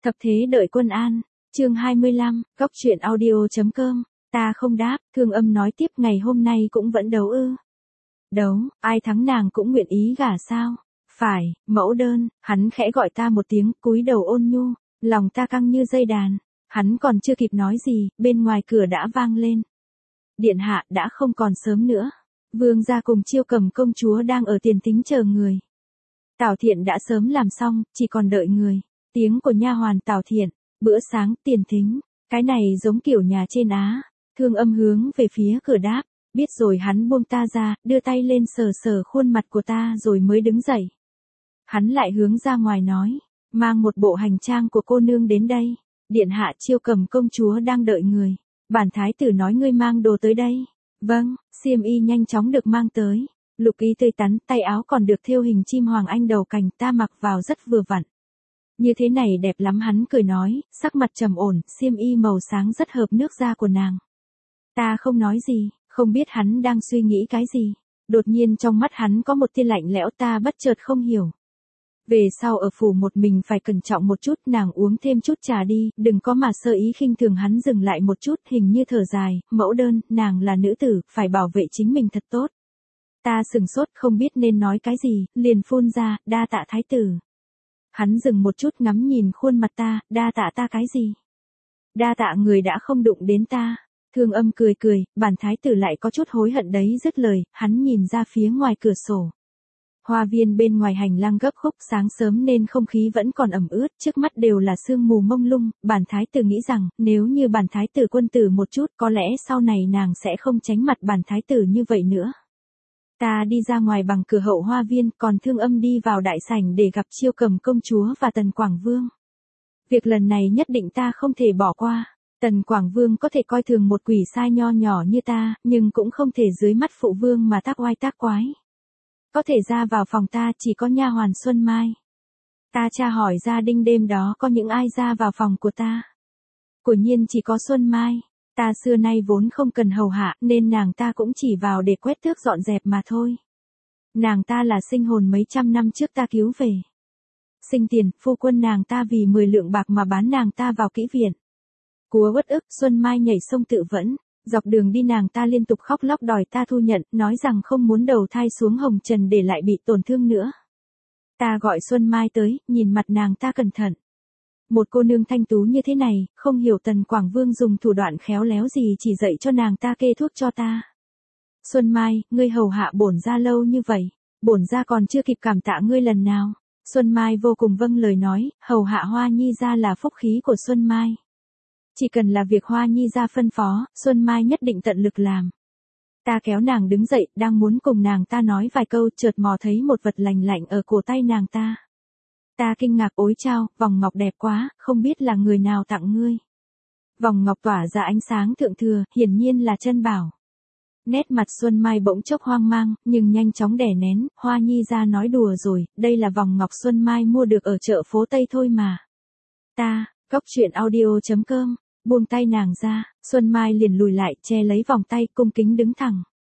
Thập thế đợi quân an, chương 25, góc truyện audio.com, ta không đáp, Thương Âm nói tiếp ngày hôm nay cũng vẫn đấu ư. Đấu, ai thắng nàng cũng nguyện ý gả sao? Phải, mẫu đơn, hắn khẽ gọi ta một tiếng, cúi đầu ôn nhu, lòng ta căng như dây đàn, hắn còn chưa kịp nói gì, bên ngoài cửa đã vang lên. Điện hạ đã không còn sớm nữa, vương gia cùng Chiêu Cầm công chúa đang ở tiền thính chờ người. Tào Thiện đã sớm làm xong, chỉ còn đợi người. Tiếng của nha hoàn Tào Thiện, bữa sáng, tiền thính, cái này giống kiểu nhà trên Á. Thương Âm hướng về phía cửa đáp, biết rồi. Hắn buông ta ra, đưa tay lên sờ sờ khuôn mặt của ta rồi mới đứng dậy. Hắn lại hướng ra ngoài nói, mang một bộ hành trang của cô nương đến đây, điện hạ Chiêu Cầm công chúa đang đợi người. Bản thái tử nói ngươi mang đồ tới đây. Vâng, xiêm y nhanh chóng được mang tới. Lục y tươi tắn, tay áo còn được thêu hình chim hoàng anh đầu cành, ta mặc vào rất vừa vặn. Như thế này đẹp lắm, hắn cười nói, sắc mặt trầm ổn, xiêm y màu sáng rất hợp nước da của nàng. Ta không nói gì, không biết hắn đang suy nghĩ cái gì. Đột nhiên trong mắt hắn có một tia lạnh lẽo, ta bất chợt không hiểu. Về sau ở phủ một mình phải cẩn trọng một chút, nàng uống thêm chút trà đi, đừng có mà sơ ý khinh thường. Hắn dừng lại một chút, hình như thở dài, mẫu đơn, nàng là nữ tử, phải bảo vệ chính mình thật tốt. Ta sừng sốt không biết nên nói cái gì, liền phun ra, đa tạ thái tử. Hắn dừng một chút ngắm nhìn khuôn mặt ta, đa tạ ta cái gì? Đa tạ người đã không đụng đến ta. Thương Âm cười cười, bản thái tử lại có chút hối hận đấy. Dứt lời, hắn nhìn ra phía ngoài cửa sổ. Hoa viên bên ngoài hành lang gấp khúc, sáng sớm nên không khí vẫn còn ẩm ướt, trước mắt đều là sương mù mông lung. Bản thái tử nghĩ rằng, nếu như bản thái tử quân tử một chút, có lẽ sau này nàng sẽ không tránh mặt bản thái tử như vậy nữa. Ta đi ra ngoài bằng cửa hậu hoa viên, còn Thương Âm đi vào đại sảnh để gặp Chiêu Cầm công chúa và Tần Quảng Vương. Việc lần này nhất định ta không thể bỏ qua. Tần Quảng Vương có thể coi thường một quỷ sai nho nhỏ như ta, nhưng cũng không thể dưới mắt phụ vương mà tác oai tác quái. Có thể ra vào phòng ta chỉ có nha hoàn Xuân Mai. Ta tra hỏi gia đình đêm đó có những ai ra vào phòng của ta. Quả nhiên chỉ có Xuân Mai. Ta xưa nay vốn không cần hầu hạ, nên nàng ta cũng chỉ vào để quét tước dọn dẹp mà thôi. Nàng ta là sinh hồn mấy trăm năm trước ta cứu về. Sinh tiền, phu quân nàng ta vì 10 lượng bạc mà bán nàng ta vào kỹ viện. Cúa uất ức, Xuân Mai nhảy sông tự vẫn. Dọc đường đi nàng ta liên tục khóc lóc đòi ta thu nhận, nói rằng không muốn đầu thai xuống hồng trần để lại bị tổn thương nữa. Ta gọi Xuân Mai tới, nhìn mặt nàng ta cẩn thận. Một cô nương thanh tú như thế này, không hiểu Tần Quảng Vương dùng thủ đoạn khéo léo gì chỉ dạy cho nàng ta kê thuốc cho ta. Xuân Mai, ngươi hầu hạ bổn gia lâu như vậy, bổn gia còn chưa kịp cảm tạ ngươi lần nào. Xuân Mai vô cùng vâng lời nói, hầu hạ Hoa Nhi gia là phúc khí của Xuân Mai. Chỉ cần là việc Hoa Nhi gia phân phó, Xuân Mai nhất định tận lực làm. Ta kéo nàng đứng dậy, đang muốn cùng nàng ta nói vài câu, chợt mò thấy một vật lành lạnh ở cổ tay nàng ta. Ta kinh ngạc, ối chao, vòng ngọc đẹp quá, không biết là người nào tặng ngươi. Vòng ngọc tỏa ra ánh sáng thượng thừa, hiển nhiên là chân bảo. Nét mặt Xuân Mai bỗng chốc hoang mang, nhưng nhanh chóng đè nén, Hoa Nhi gia nói đùa rồi, đây là vòng ngọc Xuân Mai mua được ở chợ phố Tây thôi mà. Ta, góc truyện audio.com, buông tay nàng ra, Xuân Mai liền lùi lại, che lấy vòng tay, cung kính đứng thẳng.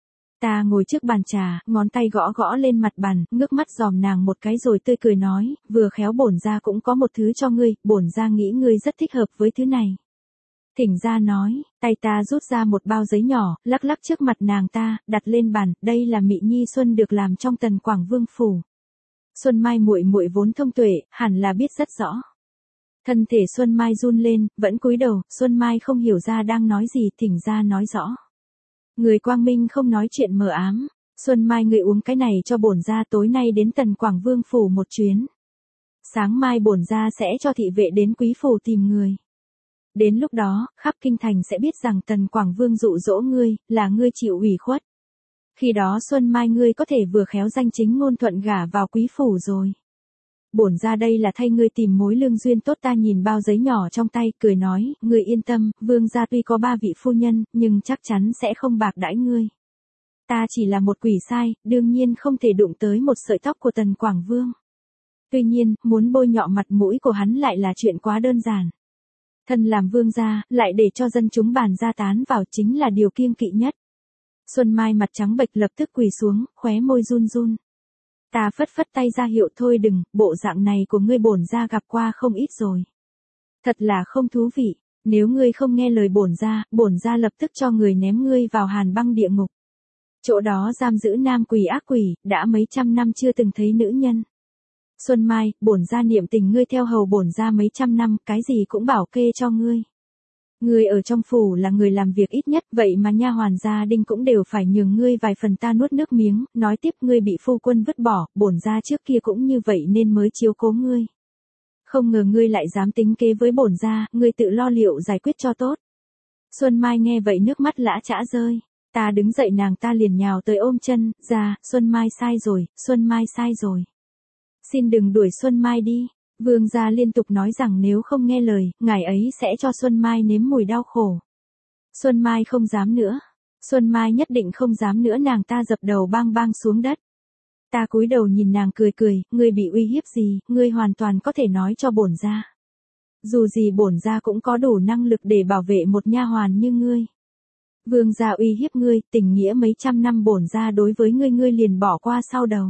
Ta ngồi trước bàn trà, ngón tay gõ gõ lên mặt bàn, ngước mắt dòm nàng một cái rồi tươi cười nói, vừa khéo bổn gia cũng có một thứ cho ngươi, bổn gia nghĩ ngươi rất thích hợp với thứ này. Thỉnh gia nói, tay ta rút ra một bao giấy nhỏ, lắc lắc trước mặt nàng ta, đặt lên bàn, đây là Mị Nhi Xuân được làm trong Tần Quảng Vương phủ. Xuân Mai muội muội vốn thông tuệ, hẳn là biết rất rõ. Thân thể Xuân Mai run lên, vẫn cúi đầu, Xuân Mai không hiểu ra đang nói gì, thỉnh gia nói rõ. Người quang minh không nói chuyện mờ ám. Xuân Mai ngươi uống cái này cho bổn gia, tối nay đến Tần Quảng Vương phủ một chuyến. Sáng mai bổn gia sẽ cho thị vệ đến quý phủ tìm người. Đến lúc đó, khắp kinh thành sẽ biết rằng Tần Quảng Vương dụ dỗ ngươi, là ngươi chịu ủy khuất. Khi đó Xuân Mai ngươi có thể vừa khéo danh chính ngôn thuận gả vào quý phủ rồi. Bổn gia đây là thay ngươi tìm mối lương duyên tốt. Ta nhìn bao giấy nhỏ trong tay, cười nói, ngươi yên tâm, vương gia tuy có 3 vị phu nhân, nhưng chắc chắn sẽ không bạc đãi ngươi. Ta chỉ là một quỷ sai, đương nhiên không thể đụng tới một sợi tóc của Tần Quảng Vương. Tuy nhiên, muốn bôi nhọ mặt mũi của hắn lại là chuyện quá đơn giản. Thân làm vương gia, lại để cho dân chúng bàn gia tán vào chính là điều kiêng kỵ nhất. Xuân Mai mặt trắng bệch lập tức quỳ xuống, khóe môi run run. Ta phất phất tay ra hiệu thôi đừng, bộ dạng này của ngươi bổn gia gặp qua không ít rồi. Thật là không thú vị, nếu ngươi không nghe lời bổn gia lập tức cho người ném ngươi vào hàn băng địa ngục. Chỗ đó giam giữ nam quỷ ác quỷ, đã mấy trăm năm chưa từng thấy nữ nhân. Xuân Mai, bổn gia niệm tình ngươi theo hầu bổn gia mấy trăm năm, cái gì cũng bảo kê cho ngươi. Ngươi ở trong phủ là người làm việc ít nhất, vậy mà nha hoàn gia đình cũng đều phải nhường ngươi vài phần. Ta nuốt nước miếng, nói tiếp ngươi bị phu quân vứt bỏ, bổn gia trước kia cũng như vậy nên mới chiếu cố ngươi. Không ngờ ngươi lại dám tính kế với bổn gia, ngươi tự lo liệu giải quyết cho tốt. Xuân Mai nghe vậy nước mắt lã chã rơi. Ta đứng dậy nàng ta liền nhào tới ôm chân, ra, Xuân Mai sai rồi, Xuân Mai sai rồi. Xin đừng đuổi Xuân Mai đi. Vương gia liên tục nói rằng nếu không nghe lời, ngài ấy sẽ cho Xuân Mai nếm mùi đau khổ. Xuân Mai không dám nữa. Xuân Mai nhất định không dám nữa, nàng ta dập đầu bang bang xuống đất. Ta cúi đầu nhìn nàng cười cười, ngươi bị uy hiếp gì, ngươi hoàn toàn có thể nói cho bổn gia. Dù gì bổn gia cũng có đủ năng lực để bảo vệ một nha hoàn như ngươi. Vương gia uy hiếp ngươi, tình nghĩa mấy trăm năm bổn gia đối với ngươi ngươi liền bỏ qua sau đầu.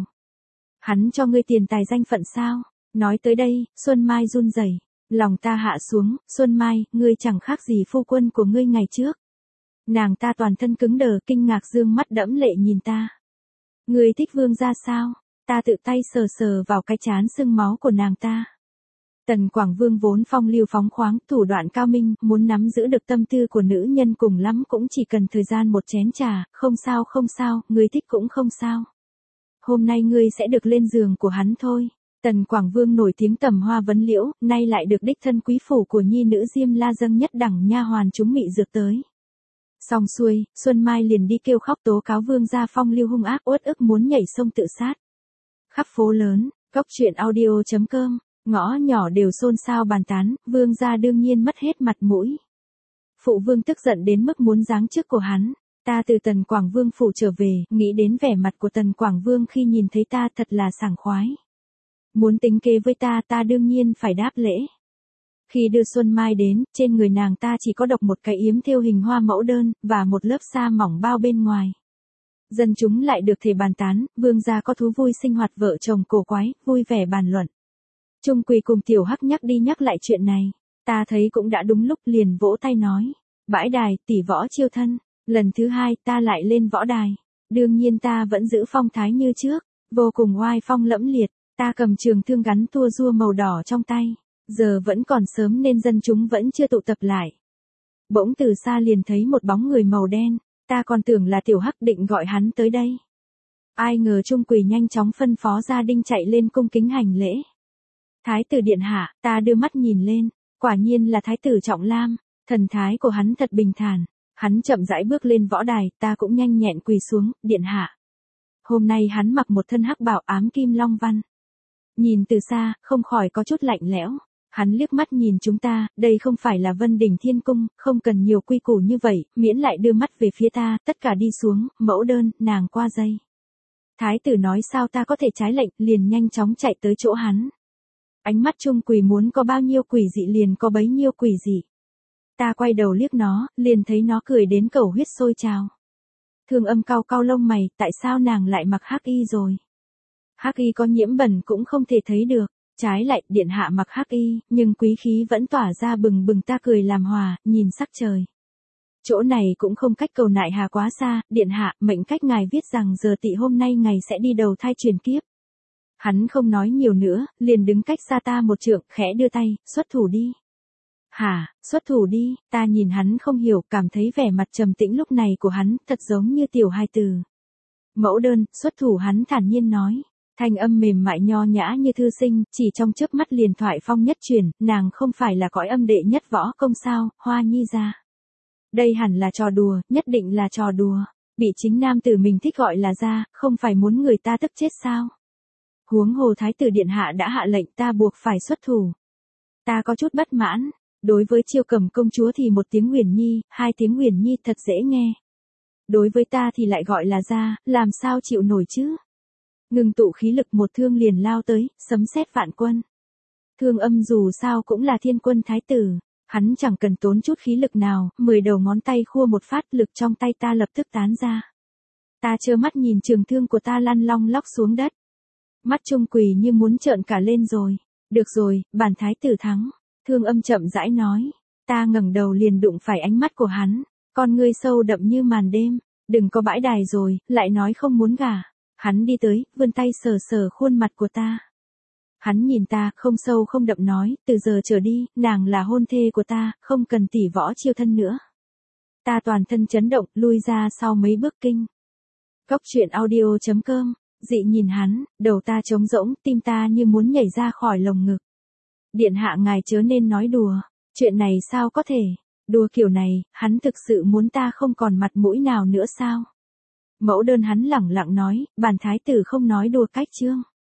Hắn cho ngươi tiền tài danh phận sao? Nói tới đây, Xuân Mai run rẩy, lòng ta hạ xuống, Xuân Mai, ngươi chẳng khác gì phu quân của ngươi ngày trước. Nàng ta toàn thân cứng đờ, kinh ngạc dương mắt đẫm lệ nhìn ta. Ngươi thích vương gia sao? Ta tự tay sờ sờ vào cái trán sưng máu của nàng ta. Tần Quảng Vương vốn phong lưu phóng khoáng, thủ đoạn cao minh, muốn nắm giữ được tâm tư của nữ nhân cùng lắm cũng chỉ cần thời gian một chén trà, không sao, ngươi thích cũng không sao. Hôm nay ngươi sẽ được lên giường của hắn thôi. Tần Quảng Vương nổi tiếng tầm hoa vấn liễu, nay lại được đích thân quý phủ của nhi nữ Diêm La dâng nhất đẳng nha hoàn chúng mị dược tới. Xong xuôi, Xuân Mai liền đi kêu khóc tố cáo vương gia phong lưu hung ác, uất ức muốn nhảy sông tự sát. Khắp phố lớn, góc truyện audio.com, ngõ nhỏ đều xôn xao bàn tán, vương gia đương nhiên mất hết mặt mũi. Phụ vương tức giận đến mức muốn giáng chức của hắn. Ta từ Tần Quảng Vương phủ trở về, nghĩ đến vẻ mặt của Tần Quảng Vương khi nhìn thấy ta thật là sảng khoái. Muốn tính kế với ta đương nhiên phải đáp lễ. Khi đưa Xuân Mai đến, trên người nàng ta chỉ có độc một cái yếm thêu hình hoa mẫu đơn, và một lớp sa mỏng bao bên ngoài. Dân chúng lại được thể bàn tán, vương gia có thú vui sinh hoạt vợ chồng cổ quái, vui vẻ bàn luận. Trung Quỳ cùng Tiểu Hắc nhắc đi nhắc lại chuyện này. Ta thấy cũng đã đúng lúc liền vỗ tay nói. Bãi đài, tỷ võ chiêu thân. Lần thứ hai ta lại lên võ đài. Đương nhiên ta vẫn giữ phong thái như trước, vô cùng oai phong lẫm liệt. Ta cầm trường thương gắn tua rua màu đỏ trong tay. Giờ vẫn còn sớm nên dân chúng vẫn chưa tụ tập lại. Bỗng từ xa liền thấy một bóng người màu đen. Ta còn tưởng là Tiểu Hắc định gọi hắn tới đây. Ai ngờ Trung Quỳ nhanh chóng phân phó gia đình chạy lên cung kính hành lễ. Thái tử điện hạ, ta đưa mắt nhìn lên. Quả nhiên là Thái tử Trọng Lam. Thần thái của hắn thật bình thản. Hắn chậm rãi bước lên võ đài, ta cũng nhanh nhẹn quỳ xuống, điện hạ. Hôm nay hắn mặc một thân hắc bào ám kim long văn. Nhìn từ xa, không khỏi có chút lạnh lẽo. Hắn liếc mắt nhìn chúng ta, đây không phải là Vân Đình Thiên Cung, không cần nhiều quy củ như vậy, miễn lại đưa mắt về phía ta, tất cả đi xuống, mẫu đơn, nàng qua dây. Thái tử nói sao ta có thể trái lệnh, liền nhanh chóng chạy tới chỗ hắn. Ánh mắt Trung Quỳ muốn có bao nhiêu quỷ dị liền có bấy nhiêu quỷ dị. Ta quay đầu liếc nó, liền thấy nó cười đến cầu huyết sôi trào. Thương Âm cau cau lông mày, tại sao nàng lại mặc hắc y rồi? Hắc y có nhiễm bẩn cũng không thể thấy được, trái lại, điện hạ mặc hắc y, nhưng quý khí vẫn tỏa ra bừng bừng. Ta cười làm hòa, nhìn sắc trời. Chỗ này cũng không cách cầu nại hà quá xa, điện hạ, mệnh cách ngài viết rằng giờ tỵ hôm nay ngài sẽ đi đầu thai truyền kiếp. Hắn không nói nhiều nữa, liền đứng cách xa ta một trượng, khẽ đưa tay, xuất thủ đi. Hả, xuất thủ đi, ta nhìn hắn không hiểu, cảm thấy vẻ mặt trầm tĩnh lúc này của hắn, thật giống như tiểu hài tử. Mẫu đơn, xuất thủ hắn thản nhiên nói. Thanh âm mềm mại nho nhã như thư sinh, chỉ trong chớp mắt liền thoại phong nhất truyền, nàng không phải là cõi âm đệ nhất võ công sao, Hoa Nhi ra. Đây hẳn là trò đùa, nhất định là trò đùa. Bị chính nam tử mình thích gọi là ra, không phải muốn người ta tức chết sao. Huống hồ Thái tử điện hạ đã hạ lệnh ta buộc phải xuất thủ. Ta có chút bất mãn. Đối với Chiêu Cầm công chúa thì một tiếng Huyền Nhi, hai tiếng Huyền Nhi thật dễ nghe. Đối với ta thì lại gọi là ra, làm sao chịu nổi chứ? Ngừng tụ khí lực một thương liền lao tới, sấm sét vạn quân. Thương Âm dù sao cũng là thiên quân thái tử, hắn chẳng cần tốn chút khí lực nào, 10 đầu ngón tay khua một phát, lực trong tay ta lập tức tán ra. Ta trơ mắt nhìn trường thương của ta lăn long lóc xuống đất. Mắt Trung Quỳ như muốn trợn cả lên rồi. Được rồi, bản thái tử thắng. Thương Âm chậm rãi nói. Ta ngẩng đầu liền đụng phải ánh mắt của hắn, con ngươi sâu đậm như màn đêm. Đừng có bãi đài rồi, lại nói không muốn gả. Hắn đi tới, vươn tay sờ sờ khuôn mặt của ta. Hắn nhìn ta, không sâu không đậm nói, từ giờ trở đi, nàng là hôn thê của ta, không cần tỉ võ chiêu thân nữa. Ta toàn thân chấn động, lui ra sau mấy bước kinh. Góc truyện audio.com, dị nhìn hắn, đầu ta trống rỗng, tim ta như muốn nhảy ra khỏi lồng ngực. Điện hạ ngài chớ nên nói đùa, chuyện này sao có thể, đùa kiểu này, hắn thực sự muốn ta không còn mặt mũi nào nữa sao? Mẫu đơn hắn lẳng lặng nói, bản thái tử không nói đùa cách chương.